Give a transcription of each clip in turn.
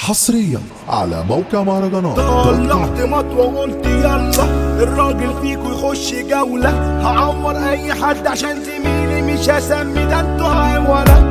حصريا على موقع مهرجانات. طلعت مطوة وقلت يلا الراجل فيكو يخش جولة، هعور اي حد عشان زميلي مش هسمي ده انتوا هايولة.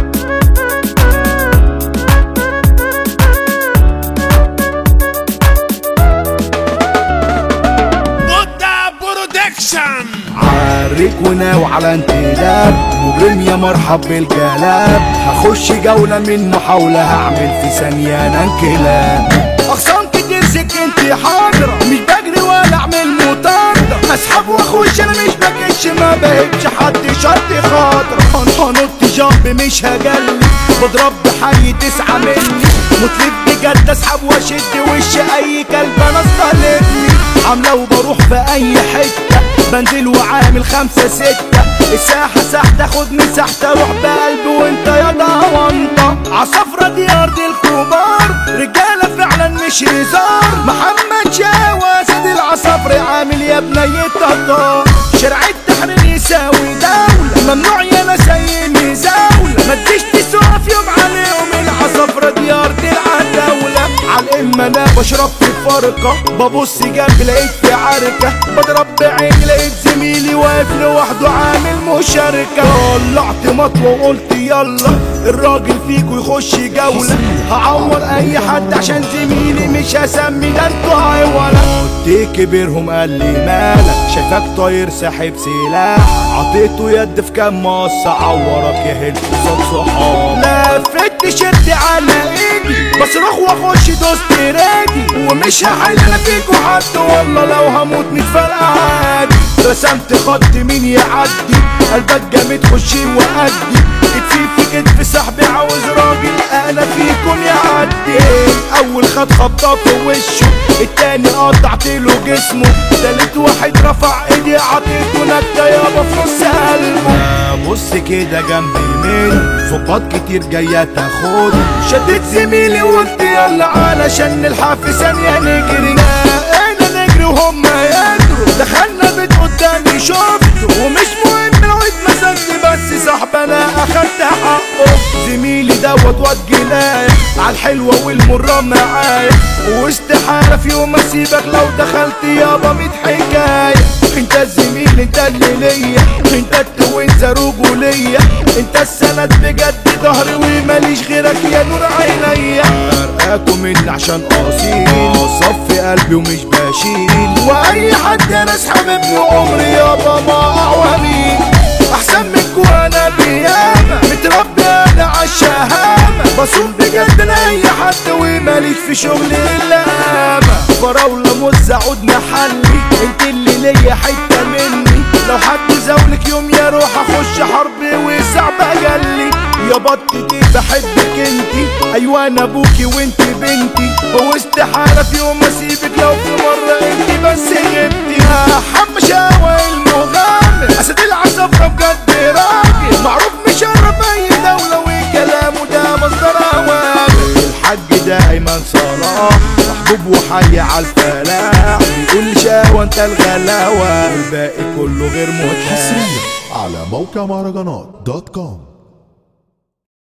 عارك وناوي على انتداب مجرم يا مرحب بالجلاب، هخش جولة من محاولة هعمل في ثانية انا انكلاب. اغصان كتير سكنتي حاضرة مش بجري ولا اعمل مطاردة، اسحب واخش انا مش بكش ما بهبش حد شرط خاطرة. هنط جامب مش هجلي بضرب بحي 9 مني، مطلب بجد اسحب واشد وش اي كلب انا استهلكني. عاملة وبروح في اي حتة بنزل وعامل 5 6، الساحة ساحة تاخد مساحتي اروح بقلبي وانت يا ضوانطة. عصفرة دي ارض الكبار رجالة فعلا مش هزار، محمد شاوى سيد العصفر عامل يا بني التطار. شارع التحرير يساوي دولة ممنوع يا ناس اي زاولة، ما تجيش تسوق في يوم عليهم. العصفرة دي ارض العتاولة عالقمة انا بشرب في فرقة، ببص جنبي لقيت في عركة، بضرب بعيني لقيت زميلي واقف لوحده عامل مشاركة. طلعت مطوة وقلت يلا الراجل فيكو يخش جولة، هعور اي حد عشان زميلي مش هسمي ده انتوا هايولة. قلت كبيرهم قال لي مالك شايفك طاير ساحب سلاح، عطيته يد في كام مصة عورك يا هلف قصاد صحاب. لفت تيشيرت على ايدي بصرخ واخش دوست رادي، ومش هحل انا فيكو حد والله لو هموت مش فارقة عادي. رسمت خط مين يعدي قلبك جامد خشي وأدي، كتفي في كتف صاحبي عاوز راجل انا فيكم يعدي. اول خد خبطة في وشه، التاني قطعت له جسمه، تالت واحد رفع ايدي عطيته نكتة يابا في نص قلبه. بص كده جنبي مين ظباط كتير جاية تاخد، شدت زميلي وقلت يلا علشان نلحق في ثانية نجري. انا نجري وهم يجروا، دخلنا بيت قدامي شفته ومش مهم لو اتمسكت بس صاحب انا اخدت حقه. زميلي دوت واد جناية عالحلوة والمرة معايا، واستحالة في يوم اسيبك لو دخلت يابا 100 حكاية. انت الزميل انت اللي ليا، انت التوين رجولية، انت السند بجد ظهري وماليش غيرك يا نور عينيا. فرقاكم اللي عشان اصيل صفي قلبي ومش بشيل، واي حد انا حبيبني عمري يابا ما اعوامي. احسن منكو انا بياما متربي انا عالشهامة، بصوم بجد انا اي حد وماليش في شغلي الا اما. فراولة موز عود محلي انت اللي ليا حتة مني، لو حد زاولك يوم يا روح اخش حربي وصعب اجلي. يا بطتي بحبك انتي ايوه انا ابوكي وانتي بنتي، هو استحالة في يوم اسيبك لو في مرة انتي بس غبتي. حب شاوى المغامر اسد العصفرة بجد راجل، معروف مشرف اي دولة وكلامه ده مصدر اوامر. الحاج ده ايمن صلاح محبوب وحي عالفلاح، بيقول شاوى انت الغلاوة والباقي كله غير متاح. حصريا على موقع مهرجانات .com.